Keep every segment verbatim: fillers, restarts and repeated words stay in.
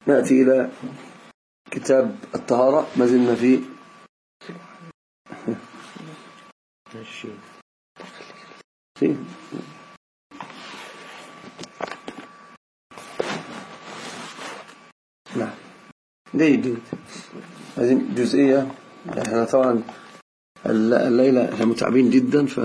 نأتي إلى كتاب الطهارة، ما زلنا في نعم جيد جيد. هذه جزئية احنا طبعا الليلة احنا متعبين جدا، ف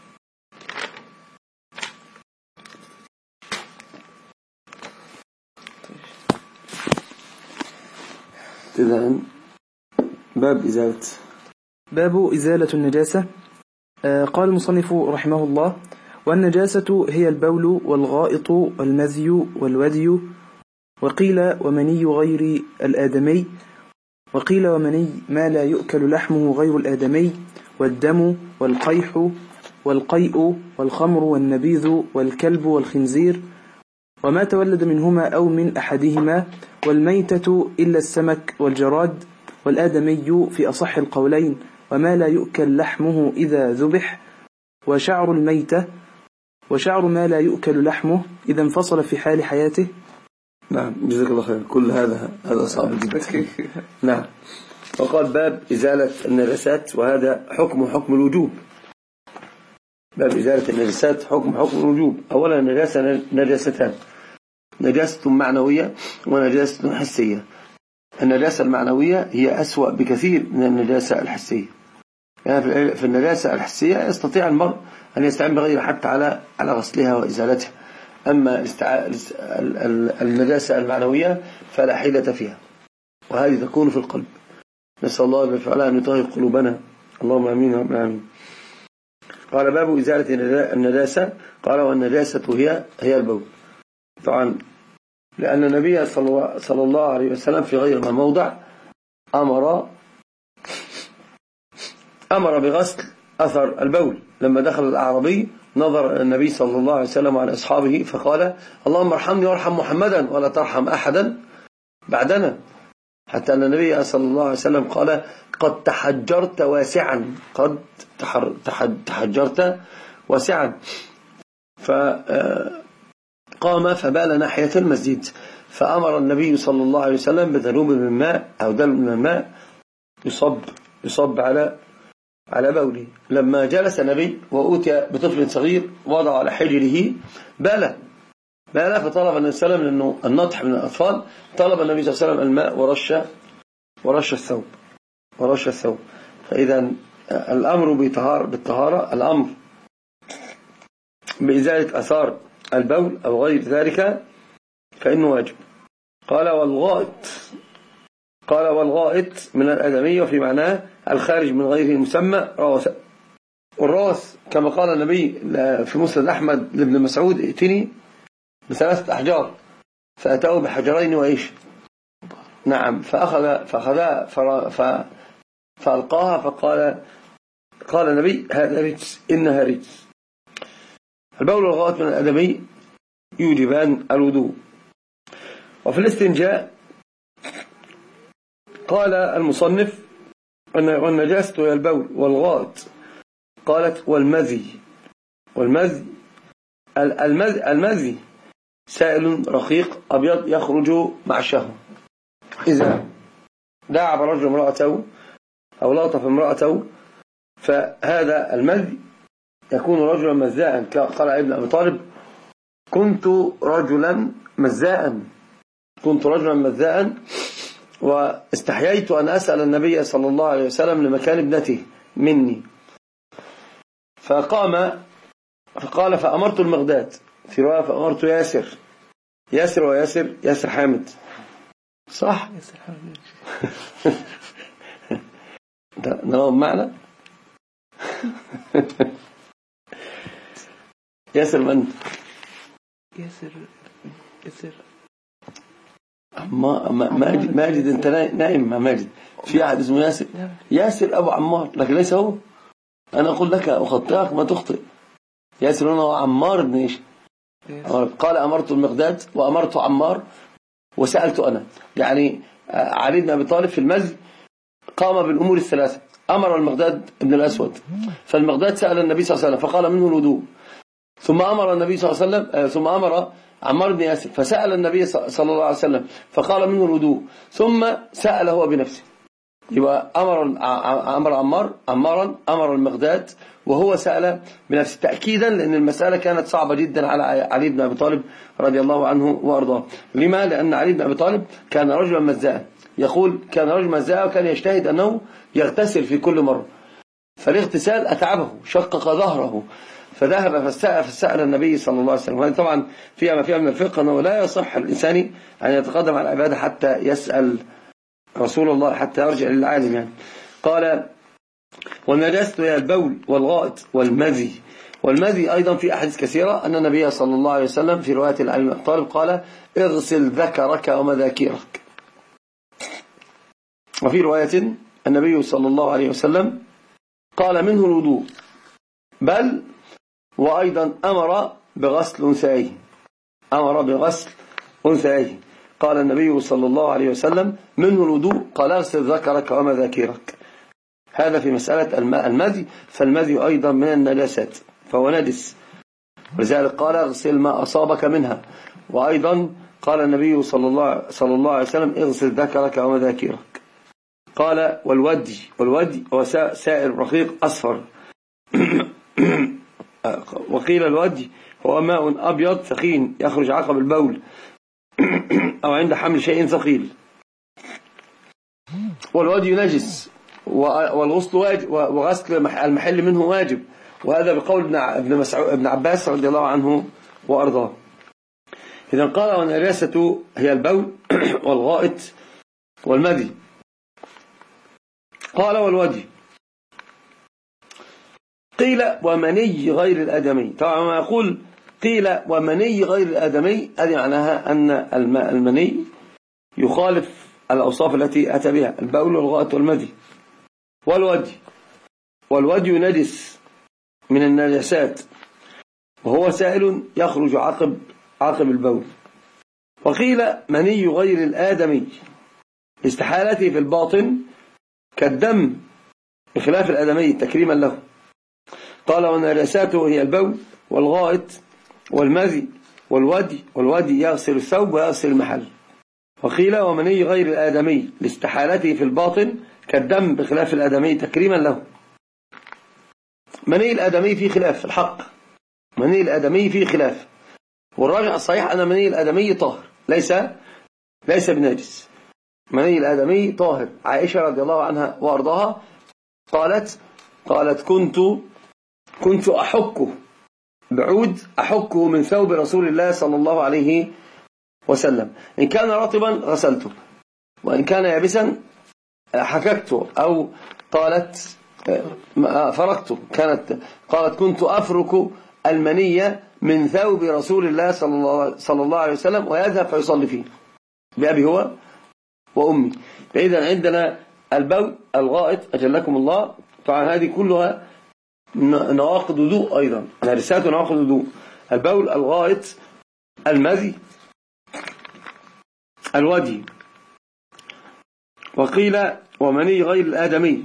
إذن باب إزالة باب إزالة النجاسة. قال المصنف رحمه الله: والنجاسة هي البول والغائط والمذي والودي، وقيل ومني غير الآدمي، وقيل ومني ما لا يؤكل لحمه غير الآدمي، والدم والقيح والقيء والخمر والنبيذ والكلب والخنزير وما تولد منهما أو من أحدهما، والميتة إلا السمك والجراد، والآدمي في أصح القولين، وما لا يؤكل لحمه إذا ذبح، وشعر الميتة، وشعر ما لا يؤكل لحمه إذا انفصل في حال حياته. نعم جزاك الله خير. كل هذا هذا صعب جدا. نعم. وقال باب إزالة النجاسات، وهذا حكم حكم الوجوب. باب إزالة النجاسات حكم حكم الوجوب. أولا النجاسة نجاستان: نجاسة معنوية ونجاسة حسية. النجاسة المعنوية هي أسوأ بكثير من النجاسة الحسية. يعني في النجاسة الحسية يستطيع المرء أن يستعين بغيره حتى على على غسلها وإزالتها. أما النجاسة المعنوية فلا حيلة فيها، وهذه تكون في القلب. نسأل الله بفعلها أن يطهر قلوبنا، اللهم آمين رب العالمين. قال باب إزالة النجاسة. قال والنجاسة هي هي البول. طبعا لأن النبي صلى الله عليه وسلم في غير ما موضع أمر أمر بغسل أثر البول. لما دخل الأعرابي نظر النبي صلى الله عليه وسلم على أصحابه فقال: اللهم ارحمني وارحم محمدا ولا ترحم أحدا بعدنا. حتى أن النبي صلى الله عليه وسلم قال: قد تحجرت واسعا، قد تحجرت واسعا. فقام فبال ناحية المسجد، فأمر النبي صلى الله عليه وسلم بذنوب من ماء أو دلو من الماء يصب يصب على على بوله. لما جلس النبي وأوتي بطفل صغير وضع على حجره بال بال فطلب النبي صلى الله عليه وسلم، لأنه النطح من الأطفال، طلب النبي صلى الله عليه وسلم الماء ورش ورش الثوب ورش الثوب. فإذا الأمر بالطهارة، الأمر بإزالة أثار البول أو غير ذلك فإنه واجب. قال والغائط قال والغائط من الآدمية، وفي معناه الخارج من غير المسمى روث. والروث كما قال النبي في مسند أحمد لابن مسعود: ائتني بثلاثة أحجار، فأتوا بحجرين وإيش. نعم. فأخذ فأخذها فألقاها فقال قال النبي: هذا رجس، إنها رجس. البول والغائط من الآدمي يوجبان الوضوء. وفي الاستنجاء قال المصنف: والنجاسة هي البول والغائط. قالت والمذي والمذي المذي, المذي سائل رقيق أبيض يخرج مع الشهوة. إذا داعب رجل امرأته أو لطف امرأته فهذا المذي يكون رجلا مزاء. قال ابن أبي طالب: كنت رجلا مزاء كنت رجلا مزاء واستحييت أن أسأل النبي صلى الله عليه وسلم لمكان ابنته مني. فقام فقال: فأمرت المغداد، في رواية فأمرت ياسر ياسر وياسر ياسر حامد، صح؟ ياسر حامد ده نوم معنا. ياسر من؟ ياسر ياسر ما ماجد ماجد انت نايم مع ماجد. في احد اسمه ياسر ياسر ابو عمار، لكن ليس هو. انا اقول لك اخطئك ما تخطئ. ياسر هنا هو عمار بن ايش. قال امرت المقداد وامرت عمار وسالت انا. يعني علي بن ابي طالب في المزي قام بالامور الثلاثه. امر المقداد ابن الاسود، فالمقداد سال النبي صلى الله عليه وسلم فقال منه الوضوء، ثم أمر النبي صلى الله عليه وسلم ثم أمر عمار بن ياسر فسأل النبي صلى الله عليه وسلم فقال منه الوضوء، ثم سأل هو بنفسه. يبقى أمر أمر عمار عمارا أمر المقداد وهو سأل بنفسه تأكيدا، لأن المسألة كانت صعبة جدا على علي بن أبي طالب رضي الله عنه وأرضاه. لما؟ لأن علي بن أبي طالب كان رجلا مزاء، يقول كان رجل مزاء وكان يجتهد أنه يغتسل في كل مرة، فالاغتسال أتعبه شقق ظهره، فذهب فسأل, فسأل النبي صلى الله عليه وسلم. وهذا طبعا فيها ما فيها من الفقه أنه لا يصح الإنسان أن يتقدم على العبادة حتى يسأل رسول الله، حتى يرجع للعالم يعني. قال والنجاسة هي البول والغائط والمذي. والمذي أيضا في أحاديث كثيرة أن النبي صلى الله عليه وسلم في رواية علي بن أبي طالب قال اغسل ذكرك ومذاكيرك. وفي رواية النبي صلى الله عليه وسلم قال منه الوضوء، بل وأيضا أمر بغسل أنثيه، أمر بغسل أنثيه. قال النبي صلى الله عليه وسلم منه الوضوء، قال اغسل ذكرك ومذاكيرك. هذا في مسألة المذي. فالمذي أيضا من النجاسات فهو نجس، ولذلك قال اغسل ما أصابك منها. وأيضا قال النبي صلى الله, صلى الله عليه وسلم اغسل ذكرك ومذاكيرك. قال والودي، والودي هو سائل رقيق أصفر. وقيل الودي هو ماء أبيض ثخين يخرج عقب البول أو عند حمل شيء ثقيل. والودي نجس والغسل واجب، وغسل المحل منه واجب، وهذا بقول ابن مسعود ابن عباس رضي الله عنه وأرضاه. إذا قال والنجاسة هي البول والغائط والمذي. قال والودي قيل ومني غير الآدمي. طبعا ما يقول قيل ومني غير الآدمي هذه معناها أن المني يخالف الأوصاف التي أتى بها، البول والغائط والمذي. والودي والودي نجس من النجاسات، وهو سائل يخرج عقب عقب البول. وقيل مني غير الآدمي لاستحالته في الباطن كالدم بخلاف الآدمي تكريما له. قال ونجاساته هي البول والغائط والمذي والودي، والودي يغسل الثوب ويغسل المحل. وقيل ومني غير الآدمي لاستحالته في الباطن كالدم بخلاف الآدمي تكريما له. مني الآدمي فيه خلاف الحق، مني الآدمي فيه خلاف، والراجع الصحيح أن مني الآدمي طاهر ليس ليس بنجس. مني الآدمي طاهر. عائشة رضي الله عنها وأرضاها قالت قالت كنت كنت أحكه بعود أحكه من ثوب رسول الله صلى الله عليه وسلم، إن كان رطبا غسلته وإن كان يابسا حككته، أو قالت فرقته. كانت قالت كنت أفرك المنية من ثوب رسول الله صلى الله عليه وسلم ويذهب فيصلي فيه بأبي هو وأمي. فإذا عندنا البول الغائط أجلكم الله. طبعا هذه كلها نواقض وضوء، أيضا نجاسات نواقض وضوء: البول الغائط المذي الودي. وقيل ومني غير الآدمي.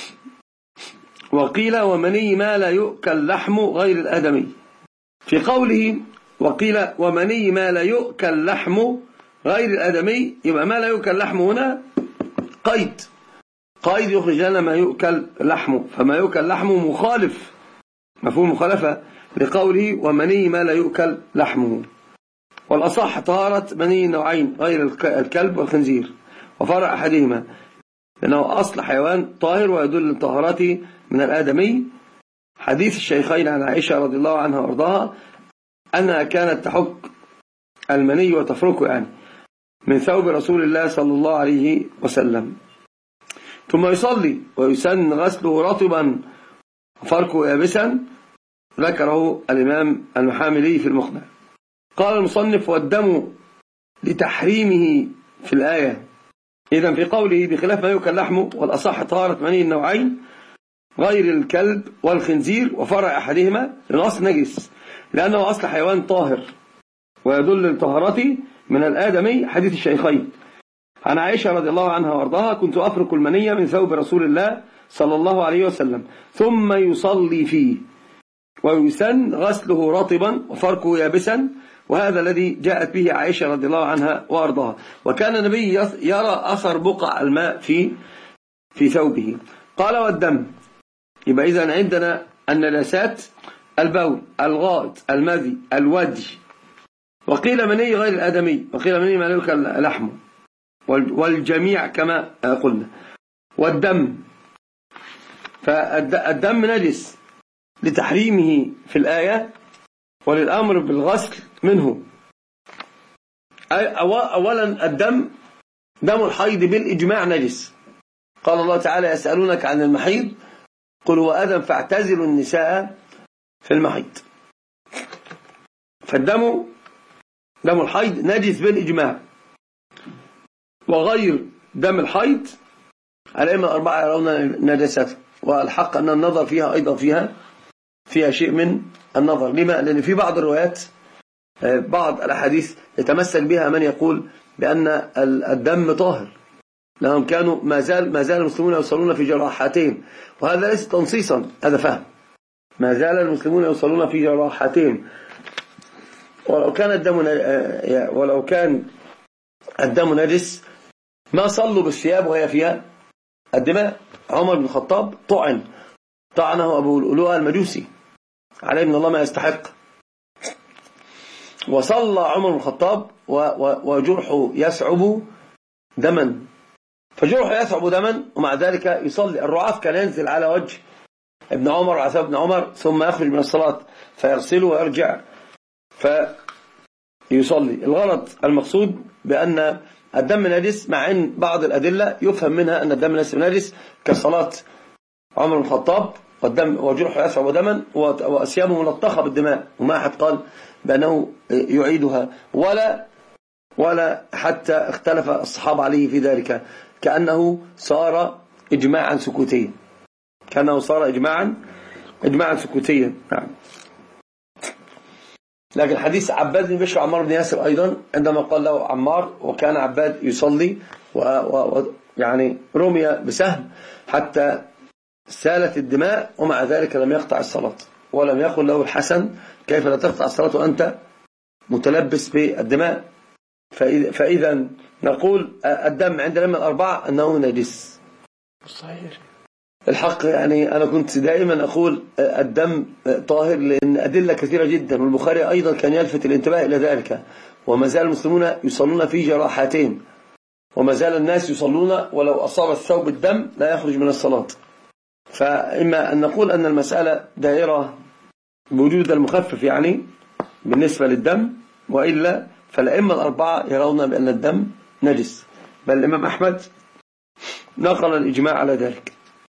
وقيل ومني ما لا يؤكل لحم غير الآدمي. في قوله وقيل ومني ما لا يؤكل لحم غير الآدمي، يبقى ما لا يؤكل لحم هنا قيد قيد يخرج لنا ما يؤكل لحمه، فما يؤكل لحمه مخالف، مفهوم مخالفة لقوله ومني ما لا يؤكل لحمه. والأصح طهارة مني نوعين غير الكلب والخنزير، وفرع أحدهما لأنه أصل حيوان طاهر ويدل لطهارته من الآدمي حديث الشيخين عن عائشة رضي الله عنها وارضاها أنها كانت تحك المني وتفركه يعني من ثوب رسول الله صلى الله عليه وسلم، ثم يصلي ويسن غسله رطبا وفركه يابسا. ذكره الإمام المحاملي في المقنع. قال المصنف والدم لتحريمه في الآية. إذن في قوله بخلاف ما يؤكل لحمه، والأصح طهارة مني النوعين غير الكلب والخنزير وفرع أحدهما لأنه نجس، لأنه أصل حيوان طاهر ويدل لطهارته من الآدمي حديث الشيخين عن عائشة رضي الله عنها وارضاها كنت أفرك المنية من ثوب رسول الله صلى الله عليه وسلم ثم يصلي فيه. ويسن غسله رطبا وفركه يابسا، وهذا الذي جاءت به عائشة رضي الله عنها وأرضاها. وكان النبي يرى أثر بقع الماء في في ثوبه. قال والدم، يبقى إذن عندنا النجاسات: البول، الغائط، المذي، الودي، وقيل مني غير الآدمي، وقيل مني ما يؤكل لحمه، والجميع كما قلنا. والدم، فالدم نجس لتحريمه في الآية وللأمر بالغسل منه. أولا الدم، دم الحيض بالإجماع نجس. قال الله تعالى: يسألونك عن المحيض قل هو أذى فاعتزلوا النساء في المحيض. فالدم، دم الحيض نجس بالإجماع، وغير دم الحيض الأئمة الأربعة يرون نجاسته، والحق أن النظر فيها أيضا فيها فيها شيء من النظر. لما؟ لأن في بعض الروايات، بعض الأحاديث يتمسك بها من يقول بأن الدم طاهر، لأنهم كانوا ما زال ما زال المسلمون يوصلون في جراحاتهم، وهذا ليس تنصيصا، هذا فهم. ما زال المسلمون يوصلون في جراحاتهم، ولو كان الدم ولو كان الدم نجس ما صلوا بالثياب وهي فيها الدماء. عمر بن الخطاب طعن طعنه أبو لؤلؤة المجوسي عليه من الله ما يستحق، وصلى عمر بن الخطاب وجرحه يسعب دما، فجرحه يسعب دما ومع ذلك يصلي. الرعاف كان ينزل على وجه ابن عمر وعثاب ابن عمر ثم يخرج من الصلاة فيغسله ويرجع فيصلي. الغرض المقصود بأن الدم نجس، مع أن بعض الأدلة يفهم منها أن الدم ليس نجس، كصلاة عمر بن الخطاب والدم وجرحه يسعب دما وأثيابه ملطخة بالدماء، وما أحد قال بأنه يعيدها، ولا ولا حتى اختلف الصحابة عليه في ذلك، كأنه صار إجماعا سكوتيا، كأنه صار إجماعا إجماعا سكوتيا. نعم. لكن حديث عباد بن بشر عمار بن ياسر أيضا عندما قال له عمار وكان عباد يصلي ويعني رمي بسهم حتى سالت الدماء ومع ذلك لم يقطع الصلاة، ولم يقل له الحسن كيف لا تقطع الصلاة وأنت متلبس بالدماء. فإذا نقول الدم عند الأئمة الأربعة أنه نجس. صحيح. الحق يعني أنا كنت دائما أقول الدم طاهر لأن أدلة كثيرة جدا، والبخاري أيضا كان يلفت الانتباه إلى ذلك. وما زال المسلمون يصلون في جراحاتين، وما زال الناس يصلون ولو أصاب الثوب الدم لا يخرج من الصلاة. فإما أن نقول أن المسألة دائرة بوجود المخفف يعني بالنسبة للدم، وإلا فالأئمة الأربعة يرون بأن الدم نجس، بل الإمام أحمد نقل الإجماع على ذلك.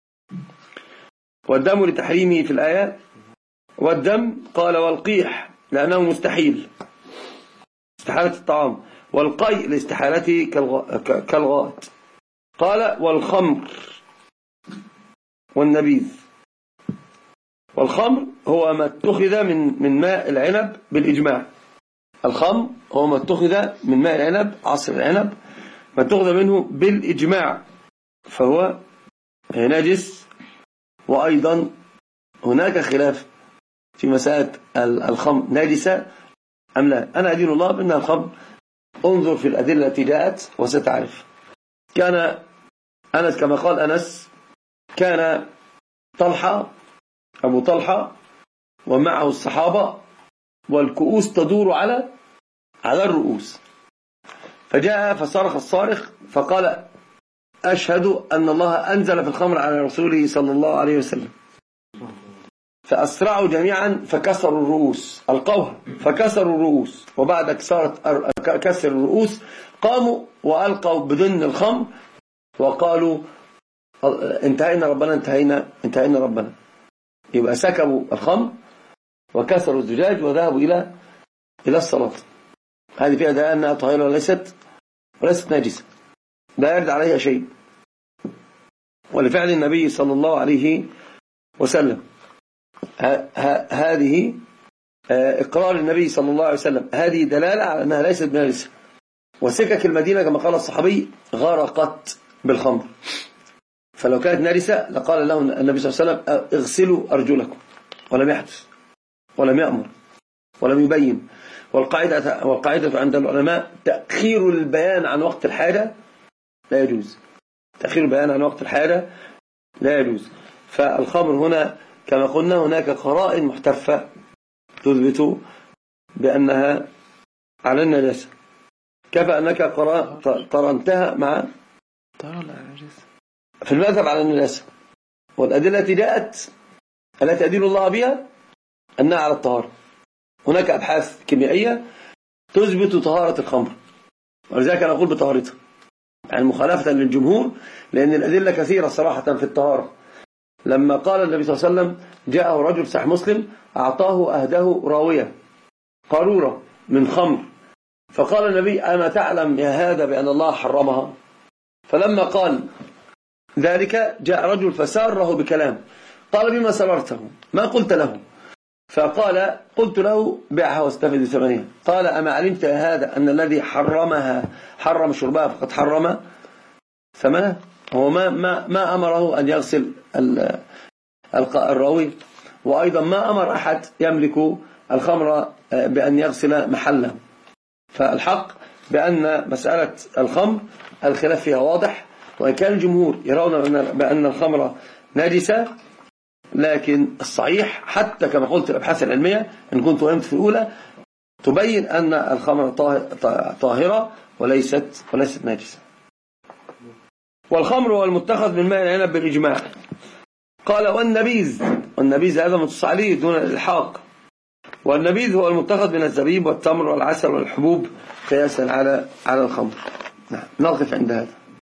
والدم لتحريمه في الآية. والدم قال والقيح لأنه مستحيل، استحالة الطعام، والقيء لاستحالته كالغائط. قال والخمر والنبيذ. والخمر هو ما اتخذ من من ماء العنب بالإجماع. الخمر هو ما اتخذ من ماء العنب، عصر العنب، ما اتخذ منه بالإجماع، فهو نجس. وأيضا هناك خلاف في مسألة الخمر نجسة أم لا. أنا أدين الله بأن الخمر انظر في الأدلة التي جاءت وستعرف. كان أنس كما قال أنس كان طلحة أبو طلحة ومعه الصحابة والكؤوس تدور على على الرؤوس، فجاء فصرخ الصارخ فقال أشهد أن الله أنزل في الخمر على رسوله صلى الله عليه وسلم. فأسرعوا جميعا فكسروا الرؤوس، ألقوها فكسروا الرؤوس، وبعد كسر الرؤوس قاموا وألقوا بدن الخمر وقالوا انتهينا ربنا انتهينا انتهينا ربنا. يبقى سكبوا الخمر وكسروا الزجاج وذهبوا إلى إلى الصلاة. هذه فيها دلالة أنها طاهرة وليست وليست نجسة، لا يرد عليها شيء، ولفعل النبي صلى الله عليه وسلم. هذه إقرار النبي صلى الله عليه وسلم، هذه دلالة على أنها ليست بنجسة. وسكك المدينة كما قال الصحابي غرقت بالخمر، فلو كانت نجسة لقال له النبي صلى الله عليه وسلم اغسلوا أرجلكم، ولم يحدث. ولم يأمر ولم يبين. والقاعدة, والقاعدة عند العلماء تأخير البيان عن وقت الحاجة لا يجوز. تأخير البيان عن وقت الحاجة لا يجوز. فالخمر هنا كما قلنا هناك قرائن محتفة تثبت بأنها على النجاسة، كفى أنك قرنتها مع في المذهب على النجاسة، والأدلة التي جاءت التي أدل الله بها أنها على الطهارة. هناك أبحاث كيميائية تثبت طهارة الخمر، ولذلك أنا أقول بطهارتها، يعني مخالفة للجمهور، لأن الأدلة كثيرة صراحة في الطهارة. لما قال النبي صلى الله عليه وسلم جاءه رجل صحيح مسلم أعطاه أهده راوية قارورة من خمر، فقال النبي أما تعلم يا هذا بأن الله حرمها؟ فلما قال ذلك جاء رجل فساره بكلام، قال بما سررته؟ ما قلت له؟ فقال قلت له بيعها واستفد ثمنها. قال أما علمت يا هذا أن الذي حرمها حرم شربها فقد حرم ثمنها؟ هو ما, ما, ما أمره أن يغسل الراوي، وأيضا ما أمر أحد يملك الخمر بأن يغسل محله. فالحق بأن مسألة الخمر الخلاف فيها واضح، وإن كان الجمهور يرون بأن الخمر نجسة، لكن الصحيح حتى كما قلت الأبحاث العلمية إن كنت وهمت في الأولى تبين أن الخمر طاهرة وليست وليست نجسة. والخمر هو المتخذ من ماء العنب بالإجماع. قال والنبيذ، والنبيذ هذا متصل عليه دون الإلحاق، والنبيذ هو المتخذ من الزبيب والتمر والعسل والحبوب قياسا على على الخمر. نعم نقف عند هذا.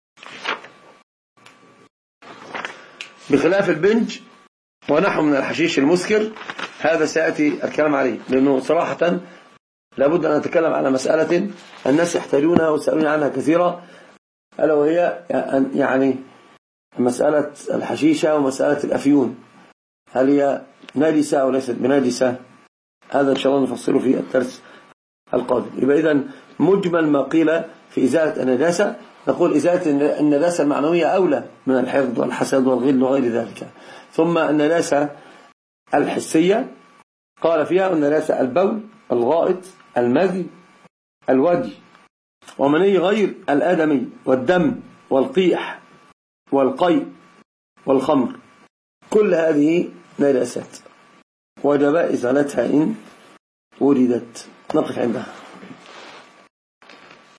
بخلاف البنج ونحو من الحشيش المسكر، هذا سيأتي الكلام عليه، لأنه صراحة لابد أن نتكلم على مسألة الناس يحتاجونها ويسألون عنها كثيرا، ألا وهي يعني مسألة الحشيشة ومسألة الأفيون، هل هي نجسة أو ليست بنجسة؟ هذا إن شاء الله نفصله في الدرس القادم. يبقى إذن مجمل ما قيل في إزالة النجاسة، نقول إزالة النجاسة المعنوية أولى من الحفظ والحسد والغل وغير ذلك. ثم النجاسة الحسية قال فيها النجاسة البول، الغائط، المذي، الودي، ومني غير الآدمي، والدم، والقيح، والقيء، والخمر، كل هذه نجاسات وجب إزالتها إن وجدت. نقف عندها.